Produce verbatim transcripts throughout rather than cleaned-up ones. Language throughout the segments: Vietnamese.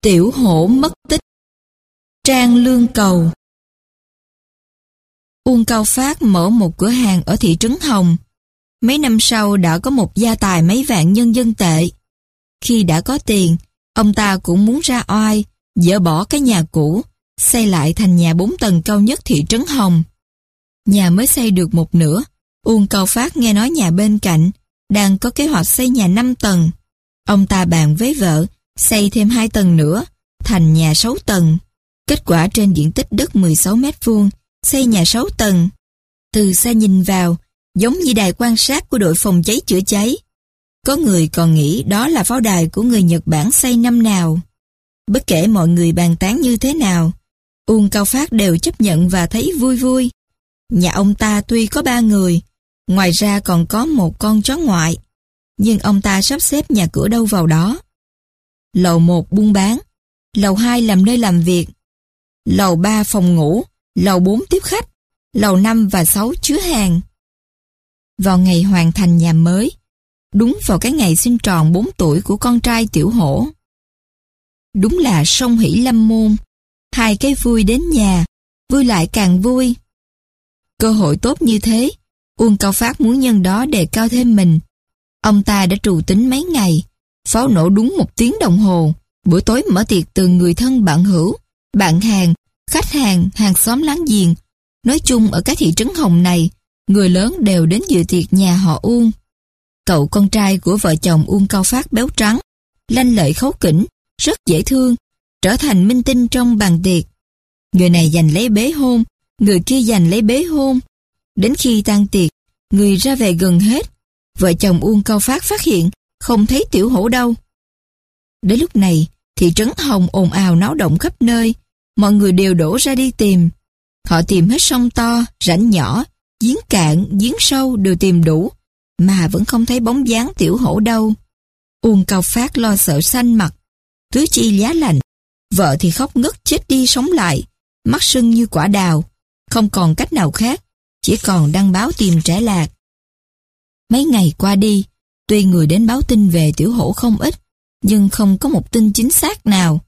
Tiểu hổ mất tích. Trang lương cầu. Uông Cao Phát mở một cửa hàng ở thị trấn Hồng. Mấy năm sau đã có một gia tài mấy vạn nhân dân tệ. Khi đã có tiền, ông ta cũng muốn ra oai, dỡ bỏ cái nhà cũ, xây lại thành nhà bốn tầng cao nhất thị trấn Hồng. Nhà mới xây được một nửa, Uông Cao Phát nghe nói nhà bên cạnh đang có kế hoạch xây nhà năm tầng. Ông ta bàn với vợ xây thêm hai tầng nữa, thành nhà sáu tầng. Kết quả trên diện tích đất mười sáu mét vuông, xây nhà sáu tầng. Từ xa nhìn vào, giống như đài quan sát của đội phòng cháy chữa cháy. Có người còn nghĩ đó là pháo đài của người Nhật Bản xây năm nào. Bất kể mọi người bàn tán như thế nào, Uông Cao Phát đều chấp nhận và thấy vui vui. Nhà ông ta tuy có ba người, ngoài ra còn có một con chó ngoại, nhưng ông ta sắp xếp nhà cửa đâu vào đó. Lầu một buôn bán, lầu hai làm nơi làm việc, lầu ba phòng ngủ, lầu bốn tiếp khách, lầu năm và sáu chứa hàng. Vào ngày hoàn thành nhà mới, đúng vào cái ngày sinh tròn bốn tuổi của con trai Tiểu Hổ. Đúng là song hỷ lâm môn, hai cái vui đến nhà, vui lại càng vui. Cơ hội tốt như thế, Uông Cao Phát muốn nhân đó đề cao thêm mình. Ông ta đã trù tính mấy ngày, pháo nổ đúng một tiếng đồng hồ, buổi tối mở tiệc từ người thân bạn hữu, bạn hàng, khách hàng, hàng xóm láng giềng. Nói chung ở cái thị trấn Hồng này, người lớn đều đến dự tiệc nhà họ Uông. Cậu con trai của vợ chồng Uông Cao Phát béo trắng, lanh lợi kháu khỉnh, rất dễ thương, trở thành minh tinh trong bàn tiệc. Người này giành lấy bế hôn, người kia giành lấy bế hôn. Đến khi tan tiệc, người ra về gần hết, vợ chồng Uông Cao Phát phát hiện không thấy Tiểu Hổ đâu. Đến lúc này, thị trấn Hồng ồn ào náo động khắp nơi, mọi người đều đổ ra đi tìm. Họ tìm hết sông to, rãnh nhỏ, giếng cạn, giếng sâu đều tìm đủ, mà vẫn không thấy bóng dáng Tiểu Hổ đâu. Uông Cao Phát lo sợ xanh mặt, tứ chi giá lạnh. Vợ thì khóc ngất chết đi sống lại, mắt sưng như quả đào, không còn cách nào khác, chỉ còn đăng báo tìm trẻ lạc. Mấy ngày qua đi, tuy người đến báo tin về Tiểu Hổ không ít, nhưng không có một tin chính xác nào.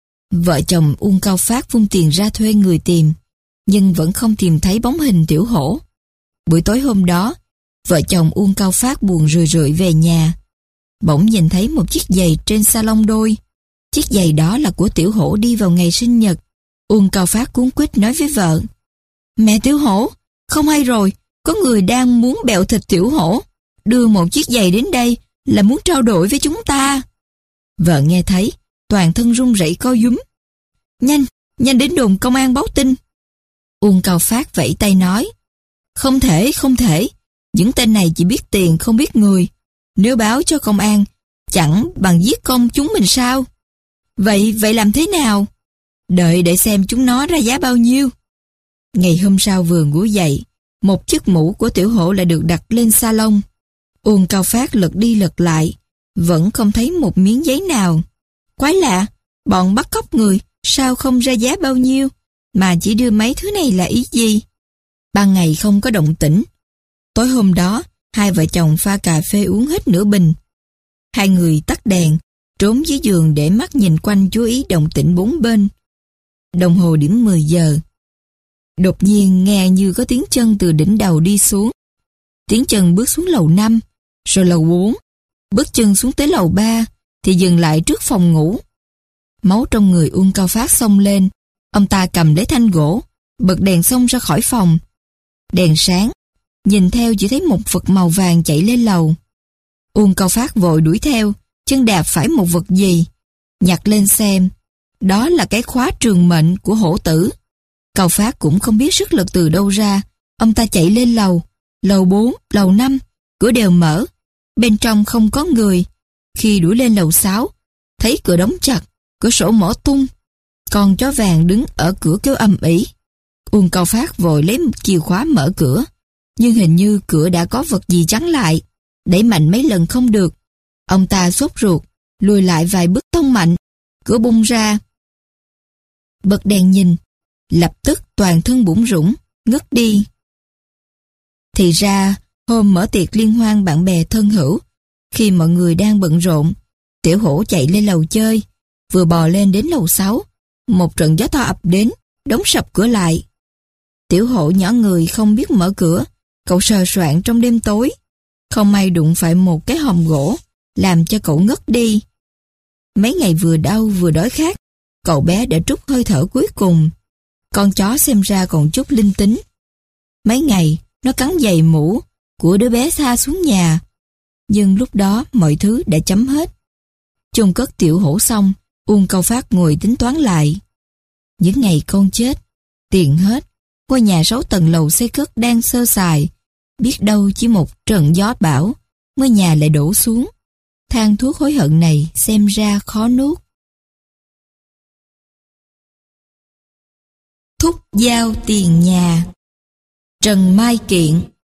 Vợ chồng Uông Cao Phát vung tiền ra thuê người tìm, nhưng vẫn không tìm thấy bóng hình Tiểu Hổ. Buổi tối hôm đó, vợ chồng Uông Cao Phát buồn rười rượi về nhà. Bỗng nhìn thấy một chiếc giày trên salon đôi. Chiếc giày đó là của Tiểu Hổ đi vào ngày sinh nhật. Uông Cao Phát cuống quýt nói với vợ: "Mẹ Tiểu Hổ, không hay rồi, có người đang muốn bẹo thịt Tiểu Hổ, đưa một chiếc giày đến đây là muốn trao đổi với chúng ta." Vợ nghe thấy, toàn thân run rẩy co rúm. "Nhanh, nhanh đến đồn công an báo tin." Uông Cao Phát vẫy tay nói: "Không thể, không thể, những tên này chỉ biết tiền không biết người. Nếu báo cho công an, chẳng bằng giết công chúng mình sao? Vậy, vậy làm thế nào? Đợi để xem chúng nó ra giá bao nhiêu." Ngày hôm sau vừa ngủ dậy, một chiếc mũ của Tiểu Hổ lại được đặt lên salon. Uông Cao Phát lật đi lật lại, vẫn không thấy một miếng giấy nào. Quái lạ, bọn bắt cóc người, sao không ra giá bao nhiêu, mà chỉ đưa mấy thứ này là ý gì? Ban ngày không có động tĩnh. Tối hôm đó, hai vợ chồng pha cà phê uống hết nửa bình. Hai người tắt đèn, trốn dưới giường để mắt nhìn quanh chú ý động tĩnh bốn bên. Đồng hồ điểm mười giờ. Đột nhiên nghe như có tiếng chân từ đỉnh đầu đi xuống. Tiếng chân bước xuống lầu năm, rồi lầu bốn. Bước chân xuống tới lầu ba, thì dừng lại trước phòng ngủ. Máu trong người Uông Cao Phát xông lên. Ông ta cầm lấy thanh gỗ, bật đèn xông ra khỏi phòng. Đèn sáng, nhìn theo chỉ thấy một vật màu vàng chạy lên lầu. Uông Cao Phát vội đuổi theo, chân đạp phải một vật gì. Nhặt lên xem, đó là cái khóa trường mệnh của hổ tử. Cao Phát cũng không biết sức lực từ đâu ra. Ông ta chạy lên lầu, lầu bốn, lầu năm, cửa đều mở. Bên trong không có người. Khi đuổi lên lầu sáu, thấy cửa đóng chặt, cửa sổ mở tung. Con chó vàng đứng ở cửa kêu ầm ĩ. Uông Cao Phát vội lấy một chìa khóa mở cửa, nhưng hình như cửa đã có vật gì chắn lại. Đẩy mạnh mấy lần không được. Ông ta sốt ruột, lùi lại vài bước tông mạnh, cửa bung ra. Bật đèn nhìn, lập tức toàn thân bủn rủn, ngất đi. Thì ra, hôm mở tiệc liên hoan bạn bè thân hữu, khi mọi người đang bận rộn, Tiểu Hổ chạy lên lầu chơi, vừa bò lên đến lầu sáu, một trận gió to ập đến, đóng sập cửa lại. Tiểu Hổ nhỏ người không biết mở cửa, cậu sờ soạng trong đêm tối. Không may đụng phải một cái hòm gỗ, làm cho cậu ngất đi. Mấy ngày vừa đau vừa đói khát, cậu bé đã trút hơi thở cuối cùng. Con chó xem ra còn chút linh tính. Mấy ngày, nó cắn giày mũ của đứa bé xa xuống nhà. Nhưng lúc đó mọi thứ đã chấm hết. Chôn cất Tiểu Hổ xong, Uông Câu Phát ngồi tính toán lại. Những ngày con chết, tiền hết, ngôi nhà sáu tầng lầu xây cất đang sơ sài. Biết đâu chỉ một trận gió bão, ngôi nhà lại đổ xuống. Than thuốc hối hận này xem ra khó nuốt. Thúc giao tiền nhà. Trần Mai Kiện.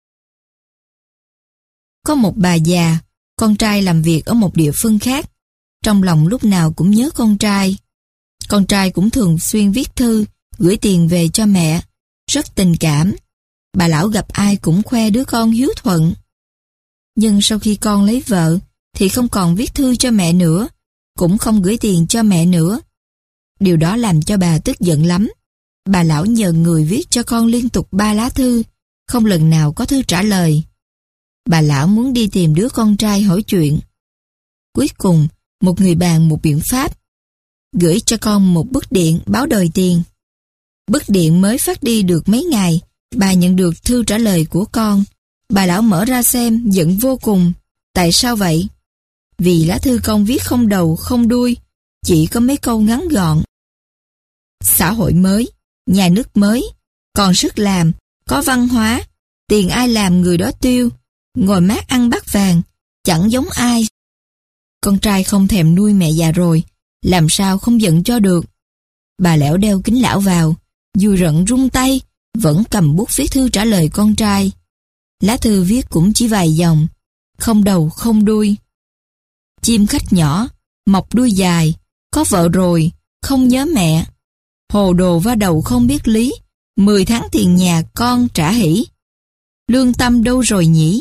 Có một bà già, con trai làm việc ở một địa phương khác. Trong lòng lúc nào cũng nhớ con trai. Con trai cũng thường xuyên viết thư, gửi tiền về cho mẹ. Rất tình cảm. Bà lão gặp ai cũng khoe đứa con hiếu thuận. Nhưng sau khi con lấy vợ, thì không còn viết thư cho mẹ nữa, cũng không gửi tiền cho mẹ nữa. Điều đó làm cho bà tức giận lắm. Bà lão nhờ người viết cho con liên tục ba lá thư, không lần nào có thư trả lời. Bà lão muốn đi tìm đứa con trai hỏi chuyện. Cuối cùng, một người bàn một biện pháp, gửi cho con một bức điện báo đòi tiền. Bức điện mới phát đi được mấy ngày, bà nhận được thư trả lời của con. Bà lão mở ra xem, giận vô cùng. Tại sao vậy? Vì lá thư con viết không đầu, không đuôi, chỉ có mấy câu ngắn gọn. Xã hội mới, nhà nước mới, còn sức làm, có văn hóa, tiền ai làm người đó tiêu, ngồi mát ăn bát vàng, chẳng giống ai. Con trai không thèm nuôi mẹ già rồi, làm sao không giận cho được. Bà lão đeo kính lão vào, dù rận run tay, vẫn cầm bút viết thư trả lời con trai. Lá thư viết cũng chỉ vài dòng, không đầu không đuôi. Chim khách nhỏ, mọc đuôi dài, có vợ rồi, không nhớ mẹ. Hồ đồ va đầu không biết lý, mười tháng tiền nhà con trả hỉ. Lương tâm đâu rồi nhỉ?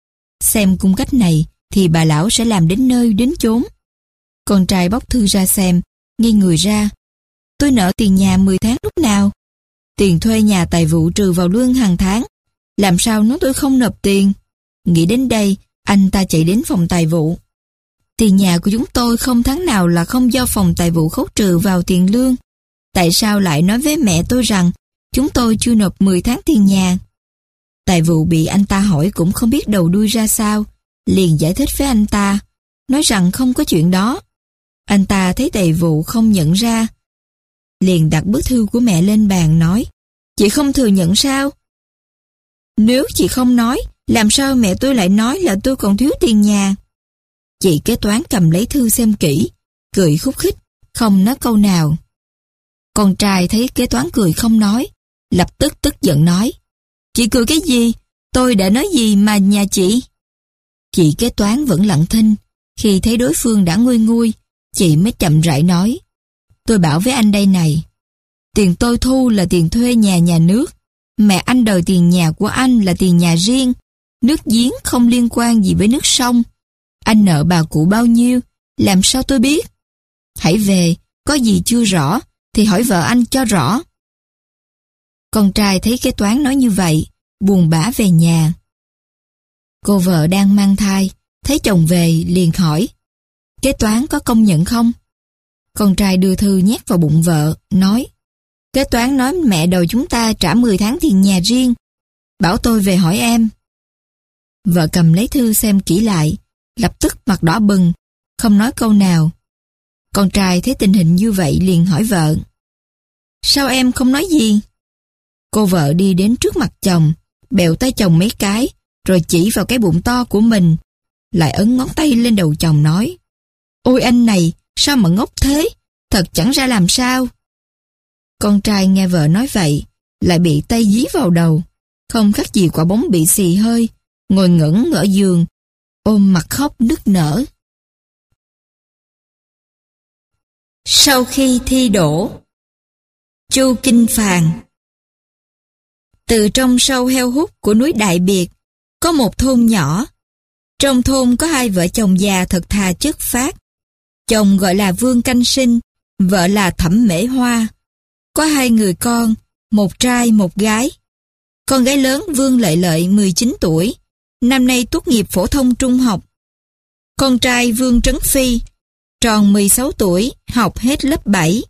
Xem cung cách này thì bà lão sẽ làm đến nơi đến chốn. Con trai bóc thư ra xem, ngây người ra. Tôi nợ tiền nhà mười tháng lúc nào? Tiền thuê nhà tài vụ trừ vào lương hàng tháng. Làm sao nói tôi không nộp tiền? Nghĩ đến đây, anh ta chạy đến phòng tài vụ. Tiền nhà của chúng tôi không tháng nào là không do phòng tài vụ khấu trừ vào tiền lương. Tại sao lại nói với mẹ tôi rằng chúng tôi chưa nộp mười tháng tiền nhà? Tài vụ bị anh ta hỏi cũng không biết đầu đuôi ra sao, liền giải thích với anh ta, nói rằng không có chuyện đó. Anh ta thấy tài vụ không nhận ra, liền đặt bức thư của mẹ lên bàn nói, chị không thừa nhận sao? Nếu chị không nói, làm sao mẹ tôi lại nói là tôi còn thiếu tiền nhà? Chị kế toán cầm lấy thư xem kỹ, cười khúc khích, không nói câu nào. Con trai thấy kế toán cười không nói, lập tức tức giận nói, chị cười cái gì? Tôi đã nói gì mà nhà chị? Chị kế toán vẫn lặng thinh, khi thấy đối phương đã nguôi nguôi, chị mới chậm rãi nói, tôi bảo với anh đây này, tiền tôi thu là tiền thuê nhà nhà nước, mẹ anh đòi tiền nhà của anh là tiền nhà riêng, nước giếng không liên quan gì với nước sông. Anh nợ bà cụ bao nhiêu, làm sao tôi biết? Hãy về, có gì chưa rõ, thì hỏi vợ anh cho rõ. Con trai thấy kế toán nói như vậy, buồn bã về nhà. Cô vợ đang mang thai, thấy chồng về liền hỏi, kế toán có công nhận không? Con trai đưa thư nhét vào bụng vợ, nói, kế toán nói mẹ đòi chúng ta trả mười tháng tiền nhà riêng, bảo tôi về hỏi em. Vợ cầm lấy thư xem kỹ lại, lập tức mặt đỏ bừng, không nói câu nào. Con trai thấy tình hình như vậy liền hỏi vợ, sao em không nói gì? Cô vợ đi đến trước mặt chồng, bẹo tay chồng mấy cái, rồi chỉ vào cái bụng to của mình, lại ấn ngón tay lên đầu chồng nói, ôi anh này, sao mà ngốc thế, thật chẳng ra làm sao. Con trai nghe vợ nói vậy, lại bị tay dí vào đầu, không khác gì quả bóng bị xì hơi, ngồi ngẩn ở giường, ôm mặt khóc nức nở. Sau khi thi đỗ, Chu Kinh Phàn. Từ trong sâu heo hút của núi Đại Biệt, có một thôn nhỏ. Trong thôn có hai vợ chồng già thật thà chất phác. Chồng gọi là Vương Canh Sinh, vợ là Thẩm Mễ Hoa. Có hai người con, một trai một gái. Con gái lớn Vương Lợi Lợi mười chín tuổi, năm nay tốt nghiệp phổ thông trung học. Con trai Vương Trấn Phi, tròn mười sáu tuổi, học hết lớp bảy.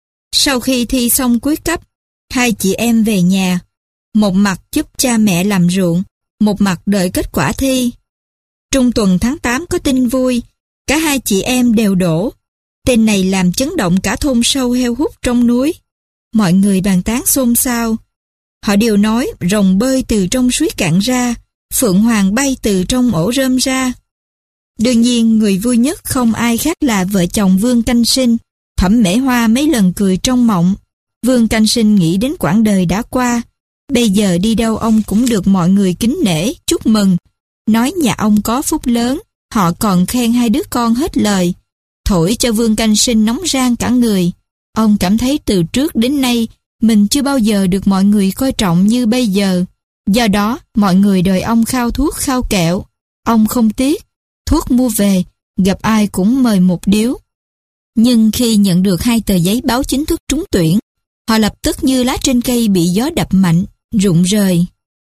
Sau khi thi xong cuối cấp, hai chị em về nhà, một mặt giúp cha mẹ làm ruộng, một mặt đợi kết quả thi. Trung tuần tháng tám có tin vui, cả hai chị em đều đỗ. Tên này làm chấn động cả thôn sâu heo hút trong núi. Mọi người bàn tán xôn xao. Họ đều nói rồng bơi từ trong suối cạn ra, phượng hoàng bay từ trong ổ rơm ra. Đương nhiên người vui nhất không ai khác là vợ chồng Vương Canh Sinh. Thẩm Mễ Hoa mấy lần cười trong mộng. Vương Canh Sinh nghĩ đến quãng đời đã qua. Bây giờ đi đâu ông cũng được mọi người kính nể, chúc mừng. Nói nhà ông có phúc lớn, họ còn khen hai đứa con hết lời. Thổi cho Vương Canh Sinh nóng rang cả người. Ông cảm thấy từ trước đến nay mình chưa bao giờ được mọi người coi trọng như bây giờ. Do đó, mọi người đòi ông khao thuốc khao kẹo. Ông không tiếc, thuốc mua về, gặp ai cũng mời một điếu. Nhưng khi nhận được hai tờ giấy báo chính thức trúng tuyển, họ lập tức như lá trên cây bị gió đập mạnh, rụng rời.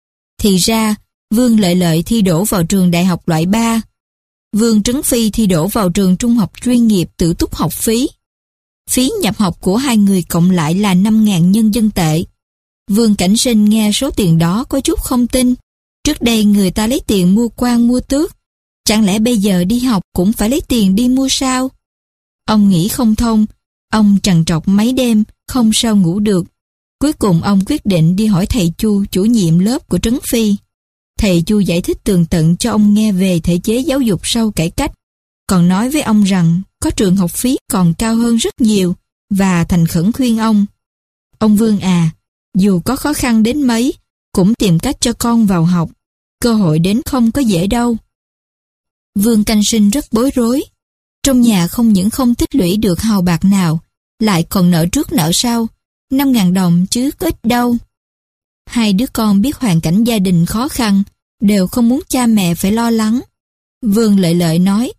Thì ra, Vương Lợi Lợi thi đỗ vào trường đại học loại ba. Vương Trấn Phi thi đỗ vào trường trung học chuyên nghiệp tự túc học phí. Phí nhập học của hai người cộng lại là năm nghìn nhân dân tệ. Vương Cảnh Sinh nghe số tiền đó có chút không tin. Trước đây người ta lấy tiền mua quan mua tước. Chẳng lẽ bây giờ đi học cũng phải lấy tiền đi mua sao? Ông nghĩ không thông. Ông trằn trọc mấy đêm, không sao ngủ được. Cuối cùng ông quyết định đi hỏi thầy Chu, chủ nhiệm lớp của Trấn Phi. Thầy Chu giải thích tường tận cho ông nghe về thể chế giáo dục sau cải cách. Còn nói với ông rằng có trường học phí còn cao hơn rất nhiều và thành khẩn khuyên ông. Ông Vương à, dù có khó khăn đến mấy, cũng tìm cách cho con vào học. Cơ hội đến không có dễ đâu. Vương Canh Sinh rất bối rối. Trong nhà không những không tích lũy được hào bạc nào, lại còn nợ trước nợ sau, năm ngàn đồng chứ có ít đâu. Hai đứa con biết hoàn cảnh gia đình khó khăn, đều không muốn cha mẹ phải lo lắng. Vương Lợi Lợi nói,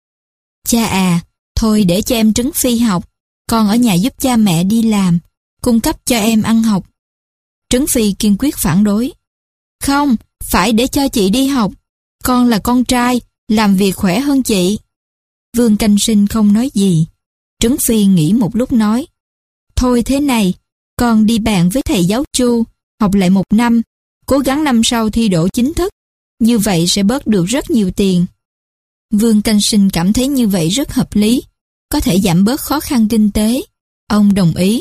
cha à, thôi để cho em Trấn Phi học, con ở nhà giúp cha mẹ đi làm, cung cấp cho em ăn học. Trấn Phi kiên quyết phản đối. Không, phải để cho chị đi học, con là con trai, làm việc khỏe hơn chị. Vương Canh Sinh không nói gì. Trấn Phi nghĩ một lúc nói, thôi thế này, con đi bàn với thầy giáo Chu, học lại một năm, cố gắng năm sau thi đỗ chính thức, như vậy sẽ bớt được rất nhiều tiền. Vương Canh Sinh cảm thấy như vậy rất hợp lý, có thể giảm bớt khó khăn kinh tế. Ông đồng ý.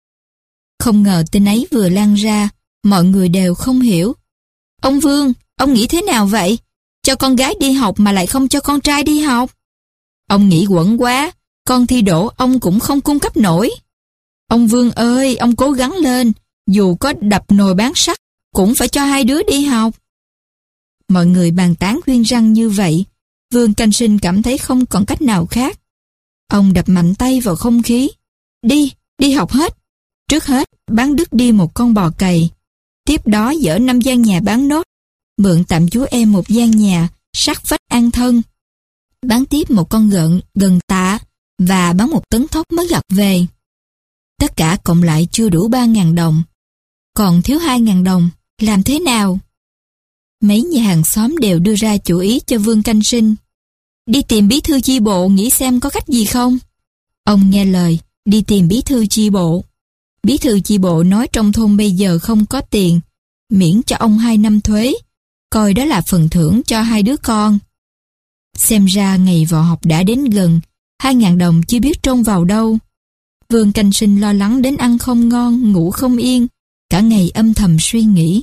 Không ngờ tin ấy vừa lan ra, mọi người đều không hiểu. Ông Vương, ông nghĩ thế nào vậy? Cho con gái đi học mà lại không cho con trai đi học. Ông nghĩ quẩn quá, con thi đỗ ông cũng không cung cấp nổi. Ông Vương ơi, ông cố gắng lên, dù có đập nồi bán sắt, cũng phải cho hai đứa đi học. Mọi người bàn tán khuyên răn như vậy, Vương Canh Sinh cảm thấy không còn cách nào khác. Ông đập mạnh tay vào không khí. Đi, đi học hết. Trước hết, bán đứt đi một con bò cày. Tiếp đó dỡ năm gian nhà bán nốt. Mượn tạm chú em một gian nhà, sắt vách an thân. Bán tiếp một con gợn gần tạ và bán một tấn thóc mới gặt về. Tất cả cộng lại chưa đủ ba ngàn đồng. Còn thiếu hai ngàn đồng, làm thế nào? Mấy nhà hàng xóm đều đưa ra chủ ý cho Vương Canh Sinh. Đi tìm bí thư chi bộ nghĩ xem có cách gì không? Ông nghe lời, đi tìm bí thư chi bộ. Bí thư chi bộ nói trong thôn bây giờ không có tiền, miễn cho ông hai năm thuế, coi đó là phần thưởng cho hai đứa con. Xem ra ngày vào học đã đến gần, hai ngàn đồng chưa biết trông vào đâu. Vương Canh Sinh lo lắng đến ăn không ngon, ngủ không yên, cả ngày âm thầm suy nghĩ.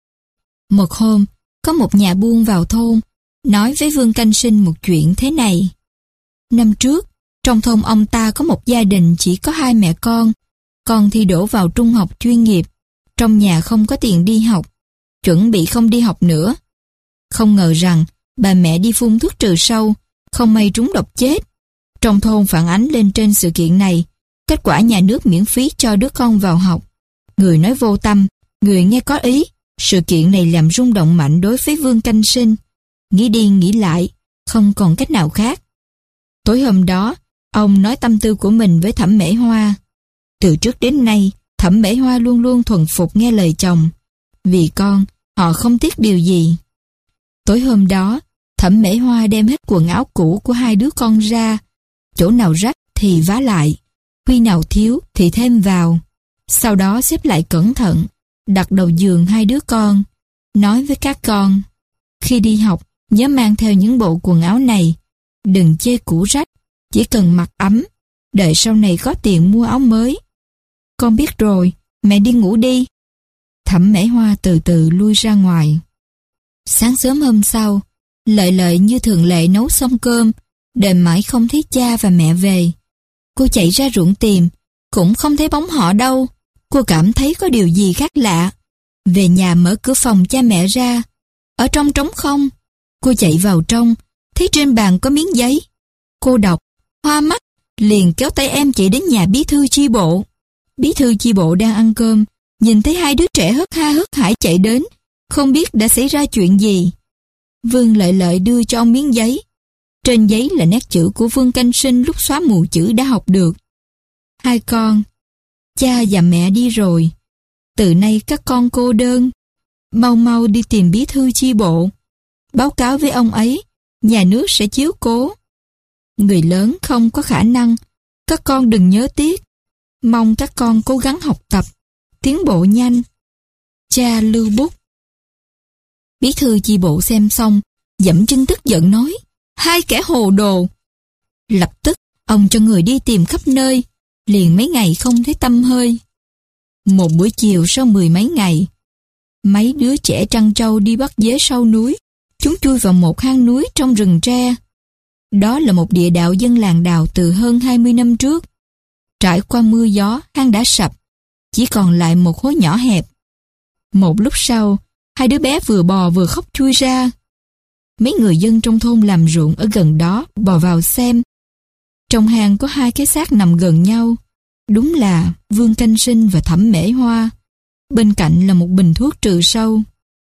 Một hôm, có một nhà buôn vào thôn, nói với Vương Canh Sinh một chuyện thế này. Năm trước, trong thôn ông ta có một gia đình chỉ có hai mẹ con, con thi đỗ vào trung học chuyên nghiệp, trong nhà không có tiền đi học, chuẩn bị không đi học nữa. Không ngờ rằng, bà mẹ đi phun thuốc trừ sâu, không may trúng độc chết. Trong thôn phản ánh lên trên sự kiện này, kết quả nhà nước miễn phí cho đứa con vào học. Người nói vô tâm, người nghe có ý. Sự kiện này làm rung động mạnh đối với Vương Canh Sinh. Nghĩ đi nghĩ lại, không còn cách nào khác. Tối hôm đó, Ông nói tâm tư của mình với Thẩm Mễ Hoa. Từ trước đến nay, Thẩm Mễ Hoa luôn luôn thuần phục nghe lời chồng. Vì con, họ không tiếc điều gì. Tối hôm đó, Thẩm Mễ Hoa đem hết quần áo cũ của hai đứa con ra. Chỗ nào rách thì vá lại, khi nào thiếu thì thêm vào. Sau đó xếp lại cẩn thận, đặt đầu giường hai đứa con. Nói với các con, khi đi học, nhớ mang theo những bộ quần áo này. Đừng chê cũ rách, chỉ cần mặc ấm, đợi sau này có tiền mua áo mới. Con biết rồi, mẹ đi ngủ đi. Thẩm Mễ Hoa từ từ lui ra ngoài. Sáng sớm hôm sau, Lợi Lợi như thường lệ nấu xong cơm, đợi mãi không thấy cha và mẹ về. Cô chạy ra ruộng tìm, cũng không thấy bóng họ đâu. Cô cảm thấy có điều gì khác lạ. Về nhà mở cửa phòng cha mẹ ra. Ở trong trống không. Cô chạy vào trong, thấy trên bàn có miếng giấy. Cô đọc, hoa mắt, liền kéo tay em chạy đến nhà bí thư chi bộ. Bí thư chi bộ đang ăn cơm, nhìn thấy hai đứa trẻ hớt ha hớt hải chạy đến, không biết đã xảy ra chuyện gì. Vương Lợi Lợi đưa cho ông miếng giấy. Trên giấy là nét chữ của Vương Canh Sinh lúc xóa mù chữ đã học được. Hai con, cha và mẹ đi rồi. Từ nay các con cô đơn. Mau mau đi tìm bí thư chi bộ. Báo cáo với ông ấy, nhà nước sẽ chiếu cố. Người lớn không có khả năng, các con đừng nhớ tiếc. Mong các con cố gắng học tập, tiến bộ nhanh. Cha lưu bút. Bí thư chi bộ xem xong, dậm chân tức giận nói, hai kẻ hồ đồ. Lập tức, ông cho người đi tìm khắp nơi, liền mấy ngày không thấy tăm hơi. Một buổi chiều sau mười mấy ngày, mấy đứa trẻ trăn trâu đi bắt dế sau núi, chúng chui vào một hang núi trong rừng tre. Đó là một địa đạo dân làng đào từ hơn hai mươi năm trước. Trải qua mưa gió, hang đã sập, chỉ còn lại một hố nhỏ hẹp. Một lúc sau, hai đứa bé vừa bò vừa khóc chui ra. Mấy người dân trong thôn làm ruộng ở gần đó bò vào xem. Trong hang có hai cái xác nằm gần nhau. Đúng là Vương Canh Sinh và Thẩm Mễ Hoa. Bên cạnh là một bình thuốc trừ sâu.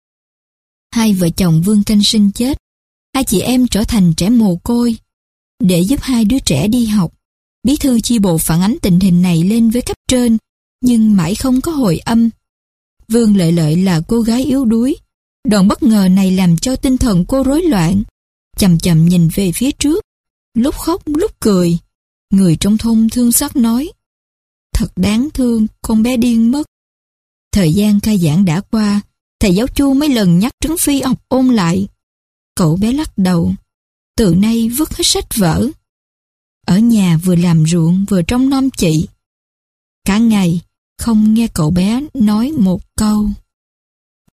Hai vợ chồng Vương Canh Sinh chết. Hai chị em trở thành trẻ mồ côi. Để giúp hai đứa trẻ đi học, bí thư chi bộ phản ánh tình hình này lên với cấp trên, nhưng mãi không có hồi âm. Vương Lợi Lợi là cô gái yếu đuối. Đòn bất ngờ này làm cho tinh thần cô rối loạn. Chầm chậm nhìn về phía trước, lúc khóc lúc cười. Người trong thôn thương xót nói, thật đáng thương, con bé điên mất. Thời gian khai giảng đã qua, thầy giáo Chu mấy lần nhắc Trấn Phi học ôn lại. Cậu bé lắc đầu, từ nay vứt hết sách vở. Ở nhà vừa làm ruộng vừa trông nom chị. Cả ngày không nghe cậu bé nói một câu.